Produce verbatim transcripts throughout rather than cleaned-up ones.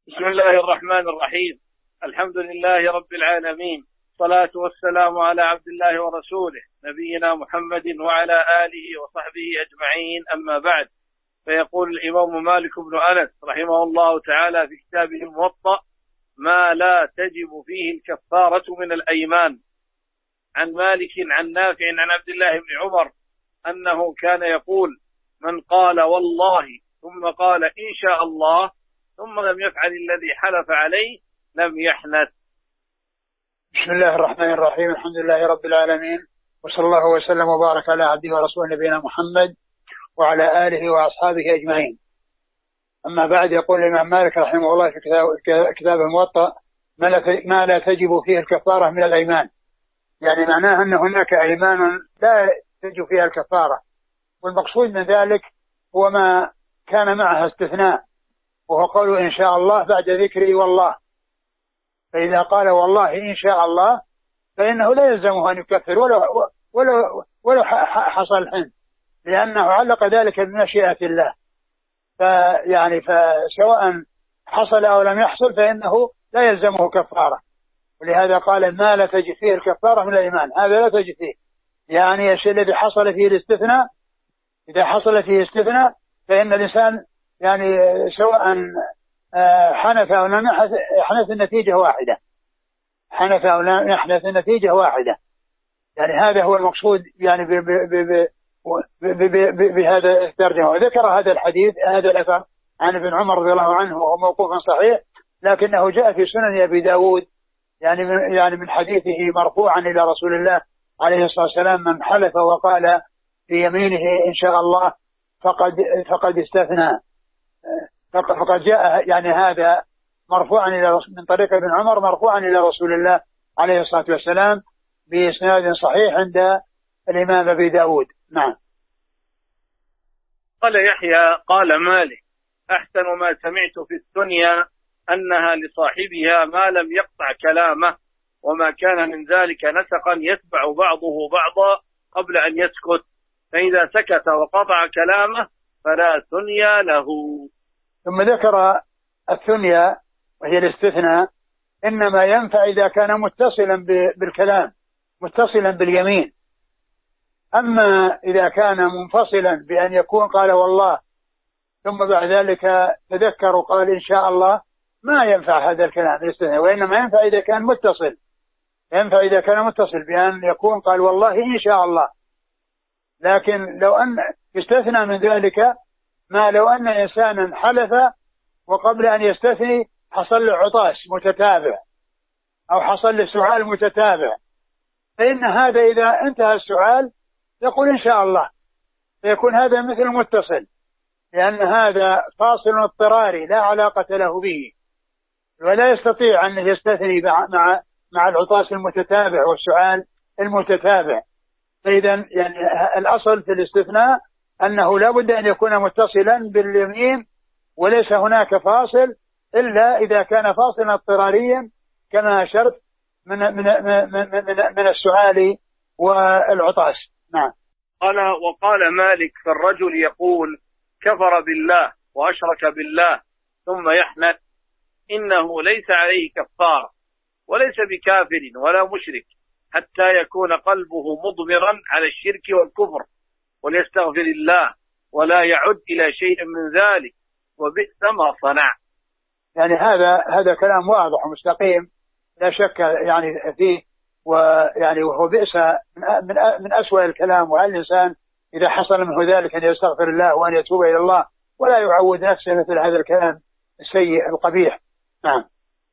بسم الله الرحمن الرحيم. الحمد لله رب العالمين، الصلاة والسلام على عبد الله ورسوله نبينا محمد وعلى آله وصحبه أجمعين، أما بعد. فيقول الإمام مالك بن أنس رحمه الله تعالى في كتابه الموطأ: ما لا تجب فيه الكفارة من الأيمان. عن مالك عن نافع عن عبد الله بن عمر أنه كان يقول: من قال والله ثم قال إن شاء الله ثم لم يفعل الذي حلف عليه لم يحنث. بسم الله الرحمن الرحيم. الحمد لله رب العالمين، وصلى الله وسلم وبارك على عبده ورسوله نبينا محمد وعلى آله وأصحابه أجمعين. أما بعد، يقول الإمام مالك رحمه الله في كتاب الموطأ: ما لا تجب فيه الكفارة من الأيمان. يعني معناه أن هناك أيمان لا تجب فيها الكفارة، والمقصود من ذلك هو ما كان معها استثناء، وهو قول إن شاء الله بعد ذكر والله. فإذا قال والله إن شاء الله فإنه لا يلزمه أن يكفر ولو, ولو, ولو حصل حن، لأنه علق ذلك بمشيئة الله. فيعني فسواء حصل أو لم يحصل فإنه لا يلزمه كفارة. ولهذا قال: ما لا تجد فيه الكفارة من الإيمان. هذا لا تجد فيه، يعني الشيء الذي حصل فيه الاستثناء، إذا حصل فيه استثناء فإن الإنسان يعني سواء حنث أو لم يحنث النتيجة واحدة، حنث أو لم يحنث النتيجة واحدة. يعني هذا هو المقصود يعني بهذا الترجمة. وذكر هذا الحديث هذا الأثر عن ابن عمر رضي الله عنه، وهو موقوف صحيح، لكنه جاء في سنن أبي داود يعني من يعني من حديثه مرفوعا إلى رسول الله عليه الصلاة والسلام: من حلف وقال في يمينه إن شاء الله فقد فقد استثنى. فقد جاء يعني هذا مرفوعا إلى من طريق ابن عمر مرفوعا إلى رسول الله عليه الصلاة والسلام بإسناد صحيح عند الإمام أبي داود. نعم. قال يحيى: قال مالك: أحسن ما سمعت في الدنيا أنها لصاحبها ما لم يقطع كلامه، وما كان من ذلك نسقا يتبع بعضه بعضا قبل أن يسكت، فإذا سكت وقطع كلامه فلا ثنيا له. ثم ذكر الثنيا وهي الاستثناء، إنما ينفع إذا كان متصلا بالكلام، متصلا باليمين. أما إذا كان منفصلا بأن يكون قال والله ثم بعد ذلك تذكر وقال إن شاء الله، ما ينفع هذا الكلام الاستثناء، وإنما ينفع إذا كان متصل، ينفع إذا كان متصل بأن يكون قال والله إن شاء الله. لكن لو أن يستثنى من ذلك ما لو أن إنسانا حلف وقبل أن يستثني حصل له عطاس متتابع أو حصل له سؤال متتابع، فإن هذا إذا انتهى السؤال يقول إن شاء الله، فيكون هذا مثل متصل، لأن هذا فاصل اضطراري لا علاقة له به، ولا يستطيع أن يستثني مع مع العطاس المتتابع والسؤال المتتابع. فإذا يعني الأصل في الاستثناء أنه لا بد أن يكون متصلا باليمين، وليس هناك فاصل إلا إذا كان فاصلا اضطراريا كما أشرت من من من من, من السؤال والعطاس. نعم. قال: وقال مالك: فالرجل يقول كفر بالله وأشرك بالله ثم يحنث إنه ليس عليه كفارة، وليس بكافر ولا مشرك، حتى يكون قلبه مضمرا على الشرك والكفر، وليستغفر الله ولا يعد إلى شيء من ذلك، وبئس ما صنع. يعني هذا هذا كلام واضح ومستقيم لا شك يعني فيه، ويعني وهو بئس من من أسوأ الكلام. وعلى الإنسان إذا حصل منه ذلك أن يستغفر الله وأن يتوب إلى الله، ولا يعود نفسه مثل هذا الكلام السيء القبيح. نعم.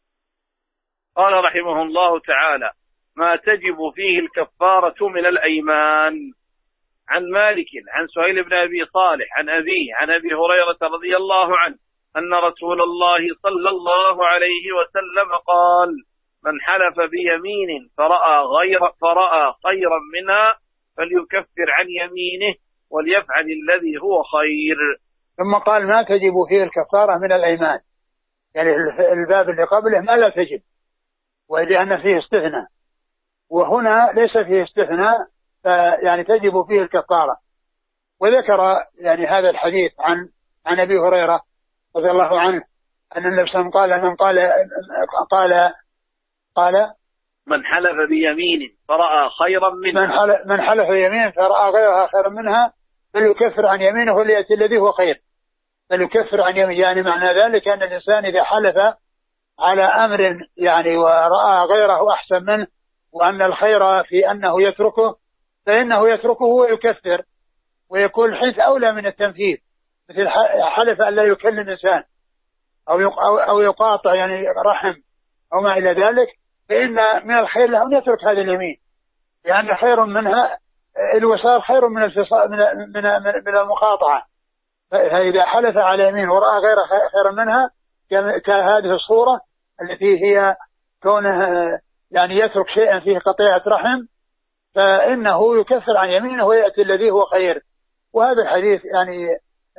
قال رحمه الله تعالى: ما تجب فيه الكفارة من الأيمان. عن مالك عن سهيل بن أبي صالح عن أبيه عن أبي هريرة رضي الله عنه أن رسول الله صلى الله عليه وسلم قال: من حلف بيمين فرأى غير فرأى خيرا منها فليكفر عن يمينه وليفعل الذي هو خير. ثم قال: ما تجب فيه الكفارة من الأيمان، يعني الباب اللي قبله ما لا تجب، ولأن فيه استثناء، وهنا ليس فيه استثناء، يعني تجب فيه الكفارة. وذكر يعني هذا الحديث عن عن أبي هريرة رضي الله عنه أن النبي صلى الله عليه وسلم قال من قال قال قال من حلف بيمين فرأى خيرا منها من حلف من حلف بيمين فرأى غيرها خيرا منها فليكفر عن يمينه وليأتي الذي هو خير. فليكفر عن يمينه، يعني معنى ذلك أن الإنسان إذا حلف على أمر يعني ورأى غيره أحسن منه وأن الخير في أنه يتركه فإنه يتركه ويكفر، ويكون الحنث أولى من التنفيذ، مثل حلف أن لا يكلم إنسان أو أو يقاطع يعني رحم أو ما إلى ذلك، فإن من الخير له أن يترك هذا اليمين، لأن خير منها الوصال خير من الفصال من من من المقاطعة. فإذا حلف على يمين ورأى غير خير منها كهذه الصورة التي هي كونه يعني يترك شيئا فيه قطيعة رحم، فإنه يكفر عن يمينه ويأتي الذي هو خير. وهذا الحديث يعني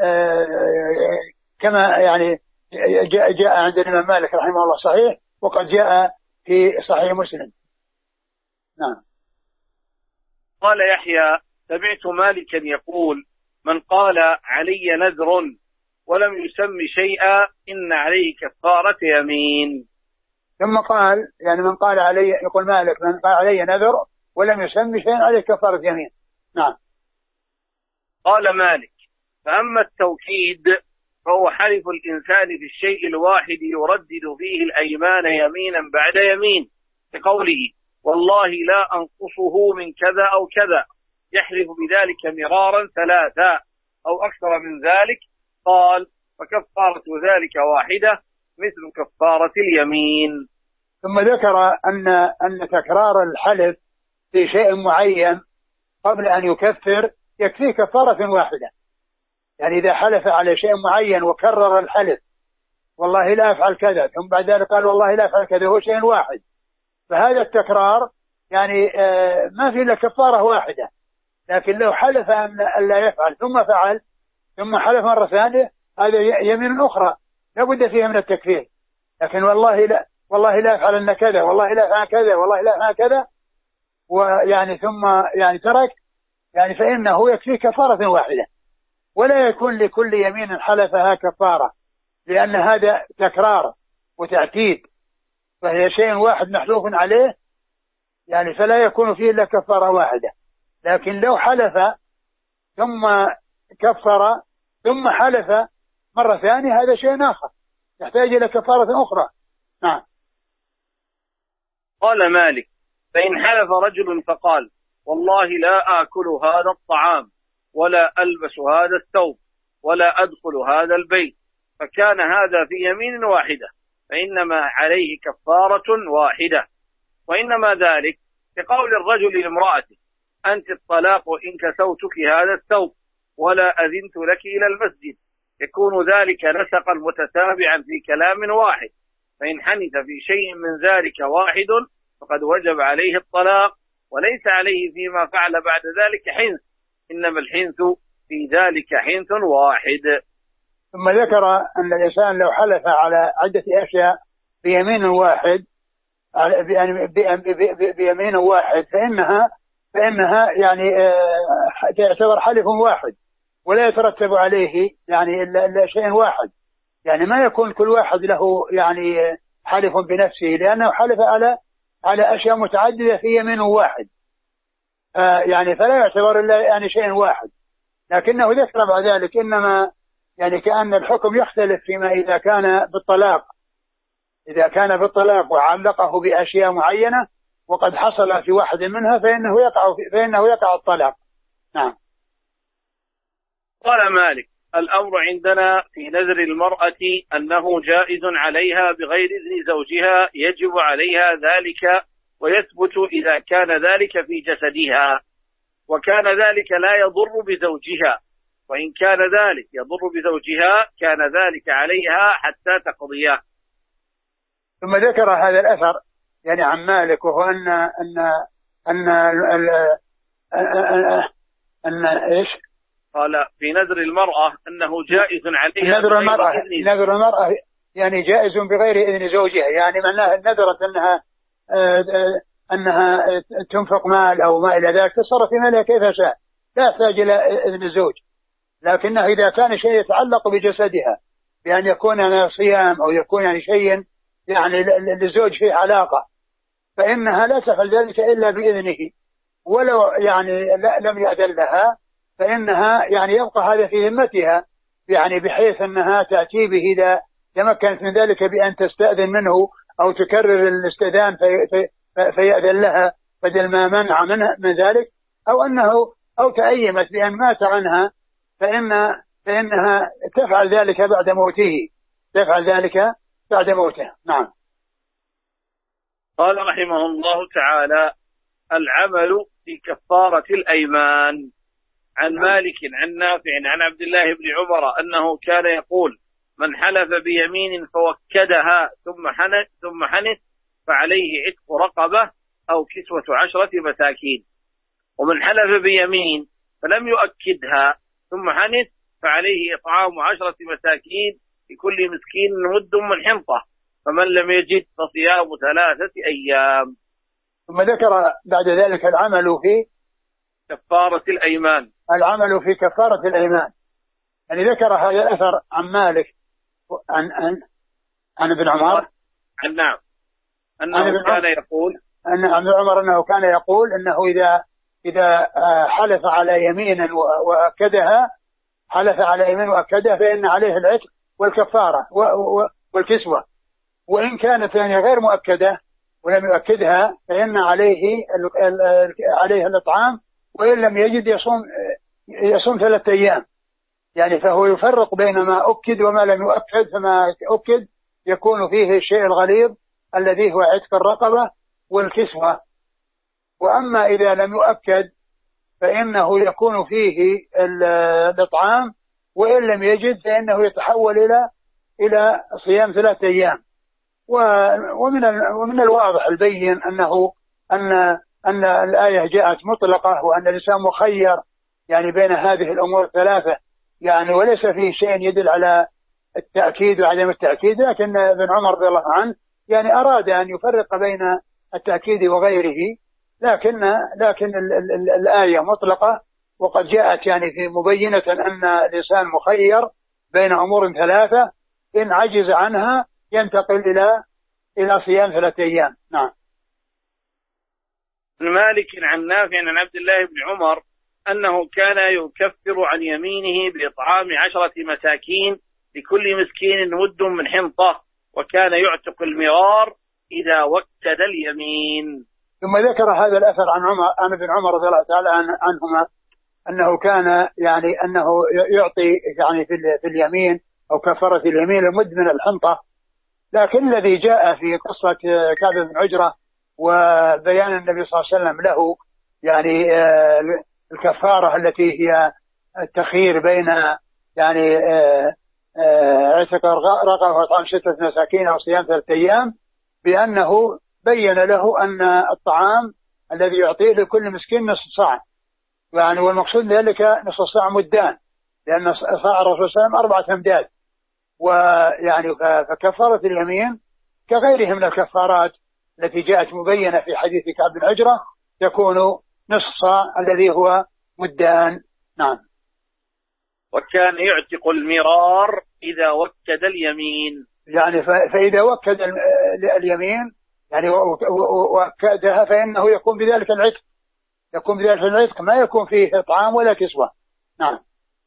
كما يعني جاء, جاء عند الإمام مالك رحمه الله صحيح، وقد جاء في صحيح مسلم. نعم. قال يحيى سمعت مالكا يقول من قال علي نذر ولم يسمي شيئا إن عليه كفارة يمين. ثم قال يعني من قال علي، يقول مالك من قال علي نذر ولم يسمي شيئا عليه كفارة يمين. نعم. قال مالك فأما التوكيد فهو حلف الإنسان في الشيء الواحد يردد فيه الأيمان يمينا بعد يمين، كقوله والله لا أنقصه من كذا أو كذا، يحلف بذلك مرارا ثلاثا أو أكثر من ذلك. قال فكفارة ذلك واحدة مثل كفارة اليمين. ثم ذكر أن أن تكرار الحلف في شيء معين قبل أن يكفر يكفي كفارة واحدة. يعني إذا حلف على شيء معين وكرر الحلف والله لا أفعل كذا، ثم بعد ذلك قال والله لا أفعل كذا، هو شيء واحد، فهذا التكرار يعني آه ما في إلا كفارة واحدة. لكن لو حلف أن لا يفعل ثم فعل ثم حلف مرة ثانية هذا يمين أخرى لا بد فيها من التكفير. لكن والله لا والله لا أفعل كذا، والله لا أفعل كذا، والله لا أفعل كذا، ويعني ثم يعني ترك، يعني فإنه يكفي كفارة واحدة، ولا يكون لكل يمين حلفها كفارة، لأن هذا تكرار وتعتيد، فهي شيء واحد محلوف عليه يعني فلا يكون فيه إلا كفارة واحدة. لكن لو حلف ثم كفر ثم حلف مرة ثانية هذا شيء آخر يحتاج إلى كفارة أخرى. نعم. قال مالك فإن حلف رجل فقال والله لا آكل هذا الطعام ولا ألبس هذا الثوب ولا أدخل هذا البيت، فكان هذا في يمين واحدة فإنما عليه كفارة واحدة. وإنما ذلك كقول الرجل لامرأته أنت الطلاق إن كسوتك هذا الثوب ولا أذنت لك إلى المسجد، يكون ذلك نسقا متتابعا في كلام واحد، فإن حنث في شيء من ذلك واحد فقد وجب عليه الطلاق، وليس عليه فيما فعل بعد ذلك حنث، إنما الحنث في ذلك حنث واحد. ثم ذكر أن الإنسان لو حلف على عدة أشياء بيمين واحد بيمين واحد فإنها فإنها يعني تعتبر حلف واحد ولا يترتب عليه يعني إلا شيء واحد، يعني ما يكون كل واحد له يعني حلف بنفسه، لأنه حلف على على أشياء متعددة في يمين واحد، يعني فلا يعتبر إلا يعني شيء واحد. لكنه ذكر بعد ذلك إنما يعني كأن الحكم يختلف فيما إذا كان بالطلاق، إذا كان بالطلاق وعلقه بأشياء معينة وقد حصل في واحد منها فإنه يقع فإنه يقع الطلاق. نعم. قال مالك الأمر عندنا في نذر المرأة أنه جائز عليها بغير إذن زوجها، يجب عليها ذلك ويثبت إذا كان ذلك في جسدها، وكان ذلك لا يضر بزوجها، وإن كان ذلك يضر بزوجها كان ذلك عليها حتى تقضيه. ثم ذكر هذا الأثر يعني عن مالك، وهو أن أن أن أن, أن, أن إيش؟ قال في نذر المرأة أنه جائز عليها نذر المرأة نذر المرأة يعني جائز بغير إذن زوجها، يعني معناها نذرت أنها أنها تنفق مال أو ما إلى ذلك تصرف في مالها كيف شاء، لا يحتاج إلى إذن الزوج. لكنه إذا كان شيء يتعلق بجسدها بأن يكون يعني صيام أو يكون يعني شيء يعني للزوج فيه علاقة، فإنها لا تفعل ذلك إلا بإذنه، ولو يعني لم يأذن لها فإنها يعني يبقى هذا في ذمتها، يعني بحيث أنها تأتي به إذا تمكنت من ذلك بأن تستأذن منه أو تكرر الاستئذان في في فيأذن لها بدل ما منع منها من ذلك، أو أنه أو تأيمت بأن مات عنها فإن فإنها تفعل ذلك بعد موته، تفعل ذلك بعد موته. نعم. قال رحمه الله تعالى: العمل في كفارة الأيمان. عن مالك عن نافع عن عبد الله بن عمر أنه كان يقول: من حلف بيمين فوكدها ثم حنث ثم حنث فعليه عتق رقبة أو كسوة عشرة مساكين، ومن حلف بيمين فلم يؤكدها ثم حنث فعليه إطعام عشرة مساكين لكل مسكين مد من حنطة، فمن لم يجد فصيام ثلاثة أيام. ثم ذكر بعد ذلك العمل في كفارة الأيمان. العمل في كفارة الأيمان، يعني ذكر هذا الأثر عن مالك عن عن عن ابن عمر عن نعم أنه كان يقول أن ابن عمر أنه كان يقول أنه إذا إذا حلف على يمين وأكدها حلف على يمين وأكدها فإن عليه العتق والكفارة والكسوة، وإن كانت يعني غير مؤكدة ولم يؤكدها فإن عليه عليه الإطعام، وإن لم يجد يصوم يصوم ثلاثة أيام. يعني فهو يفرق بين ما أكد وما لم يؤكد، فما أكد يكون فيه الشيء الغليظ الذي هو عتق الرقبة والكسوة، وأما إذا لم يؤكد فإنه يكون فيه الإطعام، وإن لم يجد فإنه يتحول إلى إلى صيام ثلاثة أيام. ومن ومن الواضح البين أنه أن أن الآية جاءت مطلقة، وأن الإنسان مخير يعني بين هذه الأمور الثلاثة، يعني وليس فيه شيء يدل على التأكيد وعدم التأكيد، لكن ابن عمر رضي الله عنه يعني أراد أن يفرق بين التأكيد وغيره، لكن لكن ال ال ال الآية مطلقة، وقد جاءت يعني في مبينة أن الإنسان مخير بين أمور ثلاثة، إن عجز عنها ينتقل إلى إلى صيام ثلاثة أيام. نعم. مالك عن نافع عن عبد الله بن عمر أنه كان يكفر عن يمينه بإطعام عشرة مساكين لكل مسكين مد من حنطة، وكان يعتق المرار إذا وكد اليمين. ثم ذكر هذا الأثر عن عمر عن ابن عمر رضي الله تعالى عنهما أنه كان يعني أنه يعطي يعني في, في اليمين أو كفارة اليمين المد من الحنطة، لكن الذي جاء في قصة كعب بن عجرة وبيان النبي صلى الله عليه وسلم له يعني الكفارة التي هي التخيير بين يعني عتق رقبة وإطعام ستة مساكين أو صيام ثلاثة أيام، بأنه بين له أن الطعام الذي يعطيه لكل مسكين نصف صاع، يعني والمقصود ذلك نصف صاع مدان، لأن صاع الرسول صلى الله عليه وسلم أربعة أمداد. ويعني فكفارة اليمين كغيرها من الكفارات التي جاءت مبينة في حديث كعب بن عجرة تكون نصف صاع الذي هو مدان. نعم. وكان يعتق المرار إذا وكد اليمين، يعني فإذا وكد اليمين يعني وكدها فإنه يكون بذلك العتق، يكون بذلك العتق ما يكون فيه إطعام ولا كسوة. نعم.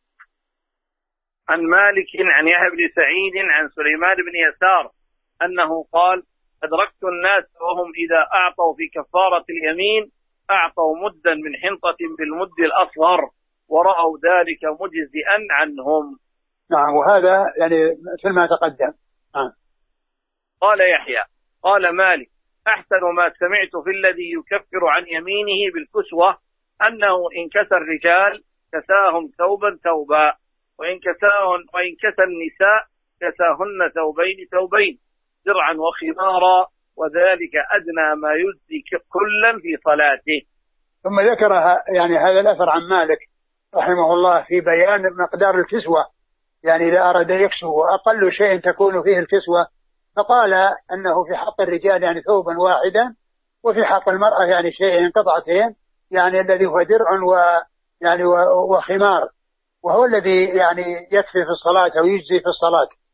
عن مالك عن يحيى بن سعيد عن سليمان بن يسار أنه قال: أدركت الناس وهم إذا أعطوا في كفارة اليمين أعطوا مدا من حنطة بالمد الأصغر ورأوا ذلك مجزئا عنهم. نعم. وهذا يعني مثل ما تقدم. نعم. قال يحيى: قال مالك: أحسن ما سمعت في الذي يكفر عن يمينه بالكسوة أنه إن كسى الرجال كساهم ثوبا ثوبا، وإن كساهن وإن كسى النساء كساهن ثوبين ثوبين درعا وخمارا، وذلك أدنى ما يجزي كلا في صلاته. ثم ذكر يعني هذا الأثر عن مالك رحمه الله في بيان مقدار الكسوة، يعني إذا أراد يكسو وأقل شيء تكون فيه الكسوة، فقال أنه في حق الرجال يعني ثوبا واحدا، وفي حق المرأة يعني شيء قطعتين، يعني الذي هو درع ويعني وخمار، وهو الذي يعني يكفي في الصلاة أو يجزي في الصلاة.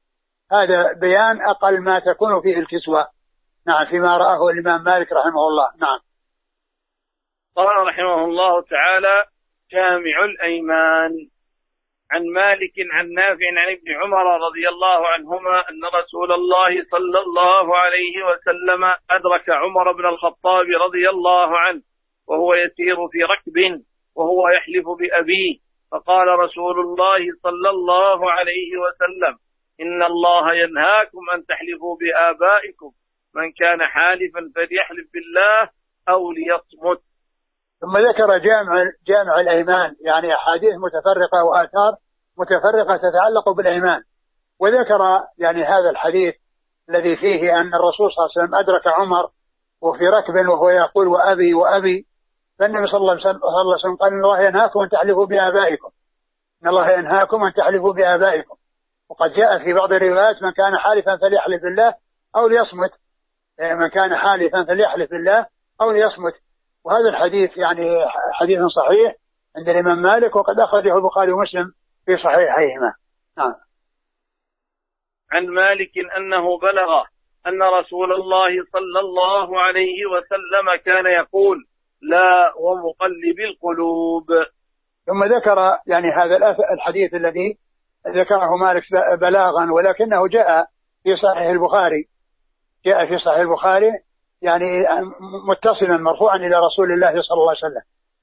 هذا بيان أقل ما تكون فيه الكسوة. نعم، فيما رآه الإمام مالك رحمه الله. نعم. قال رحمه الله تعالى: جامع الأيمان. عن مالك عن نافع عن ابن عمر رضي الله عنهما أن رسول الله صلى الله عليه وسلم أدرك عمر بن الخطاب رضي الله عنه وهو يسير في ركب وهو يحلف بأبيه، فقال رسول الله صلى الله عليه وسلم: إن الله ينهاكم أن تحلفوا بآبائكم، من كان حالفا فليحلف بالله أو ليصمت. ثم ذكر جامع جامع الأيمان، يعني أحاديث متفرقة وآثار متفرقة تتعلق بالأيمان. وذكر يعني هذا الحديث الذي فيه أن الرسول صلى الله عليه وسلم أدرك عمر وفي ركب وهو يقول وأبي وأبي، فالنبي صلى الله عليه وسلم قال: إن الله ينهاكم أن تحلفوا بآبائكم، إن الله ينهاكم أن تحلفوا بآبائكم. وقد جاء في بعض الروايات: من كان حالفا فليحلف بالله أو ليصمت، من كان حالفا فليحلف بالله أو ليصمت. وهذا الحديث يعني حديث صحيح عند الإمام مالك، وقد أخرجه البخاري ومسلم في صحيحيهما. نعم. عن مالك أنه بلغ أن رسول الله صلى الله عليه وسلم كان يقول: لا ومقلب القلوب. ثم ذكر يعني هذا الحديث الذي ذكره مالك بلاغا، ولكنه جاء في صحيح البخاري، جاء في صحيح البخاري يعني متصلا مرفوعا إلى رسول الله صلى الله عليه وسلم.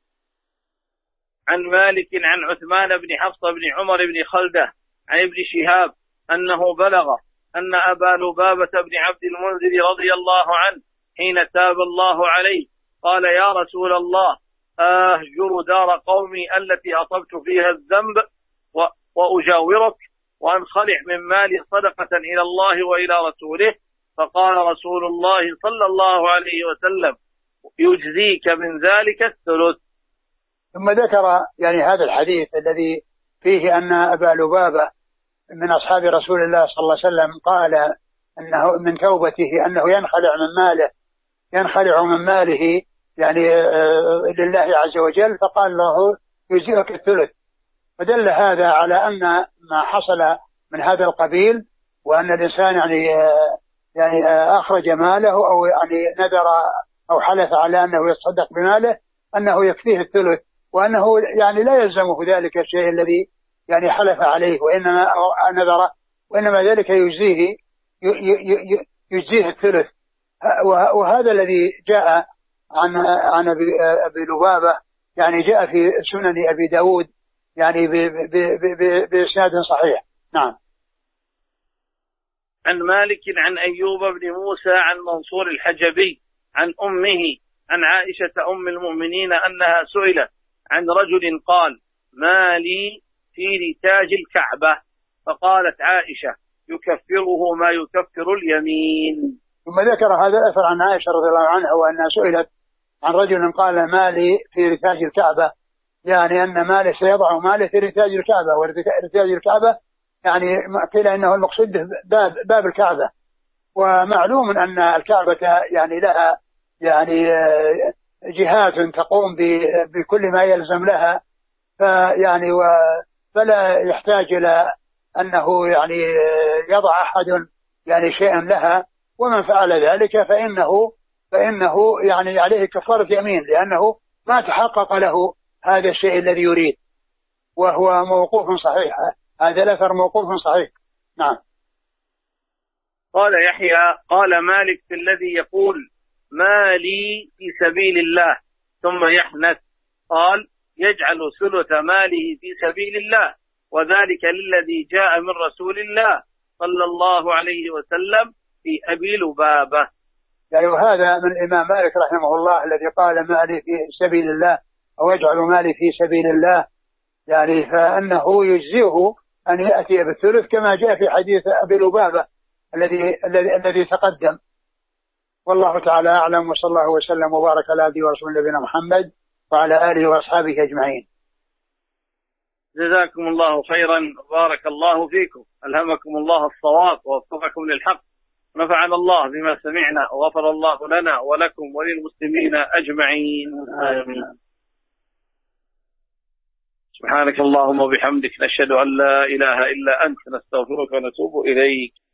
عن مالك عن عثمان بن حفصة بن عمر بن خلدة عن ابن شهاب أنه بلغ أن أبا لبابة بن عبد المنذر رضي الله عنه حين تاب الله عليه قال: يا رسول الله، أهجر دار قومي التي أصبت فيها الذنب وأجاورك وأنخلع من مالي صدقة إلى الله وإلى رسوله؟ فقال رسول الله صلى الله عليه وسلم: يجزيك من ذلك الثلث. ثم ذكر يعني هذا الحديث الذي فيه أن أبا لبابة من أصحاب رسول الله صلى الله عليه وسلم قال أنه من توبته أنه ينخلع من ماله ينخلع من ماله يعني لله عز وجل، فقال له: يجزيك الثلث. فدل هذا على أن ما حصل من هذا القبيل، وأن الإنسان يعني يعني أخرج ماله أو يعني نذر أو حلف على أنه يتصدق بماله، أنه يكفيه الثلث، وأنه يعني لا يلزمه ذلك الشيء الذي يعني حلف عليه، وإنما نذر، وإنما ذلك يجزيه يجزيه الثلث. وهذا الذي جاء عن عن أبي لبابة يعني جاء في سنن أبي داود يعني بإسناد صحيح. نعم. عن مالك عن أيوب بن موسى عن منصور الحجبي عن أمه عن عائشة أم المؤمنين أنها سئلت عن رجل قال: ما لي في رتاج الكعبة؟ فقالت عائشة: يكفره ما يكفر اليمين. ثم ذكر هذا الأثر عن عائشة رضي الله عنها وأنها سئلت عن رجل قال: ما لي في رتاج الكعبة، يعني أن ماله سيضع ماله في رتاج الكعبة، ورتاج الكعبة يعني قيل إنه المقصود باب, باب الكعبة. ومعلوم أن الكعبة يعني لها يعني جهات تقوم بكل ما يلزم لها، فيعني فلا يحتاج إلى أنه يعني يضع أحد يعني شيئا لها، ومن فعل ذلك فإنه فإنه يعني عليه كفارة يمين، لأنه ما تحقق له هذا الشيء الذي يريد، وهو موقوف صحيح، هذا الأثر موقوف صحيح. نعم. قال يحيى: قال مالك في الذي يقول: ما لي في سبيل الله ثم يحنث، قال: يجعل ثلث ماله في سبيل الله، وذلك للذي جاء من رسول الله صلى الله عليه وسلم في أبي لبابة. يعني وهذا من الإمام مالك رحمه الله الذي قال: مالي في سبيل الله أو يجعل مالي في سبيل الله، يعني فأنه يجزيه أن يأتي بالثلث كما جاء في حديث أبي لبابة الذي الذي الذي تقدم. والله تعالى أعلم، وصلى الله وسلم وبارك على عبده ورسوله نبينا محمد وعلى آله وأصحابه أجمعين. جزاكم الله خيرا، بارك الله فيكم، ألهمكم الله الصواب ووفقكم للحق، نفعنا الله بما سمعنا، وغفر الله لنا ولكم وللمسلمين أجمعين، آمين. سبحانك اللهم وبحمدك، نشهد أن لا إله إلا أنت، نستغفرك ونتوب إليك.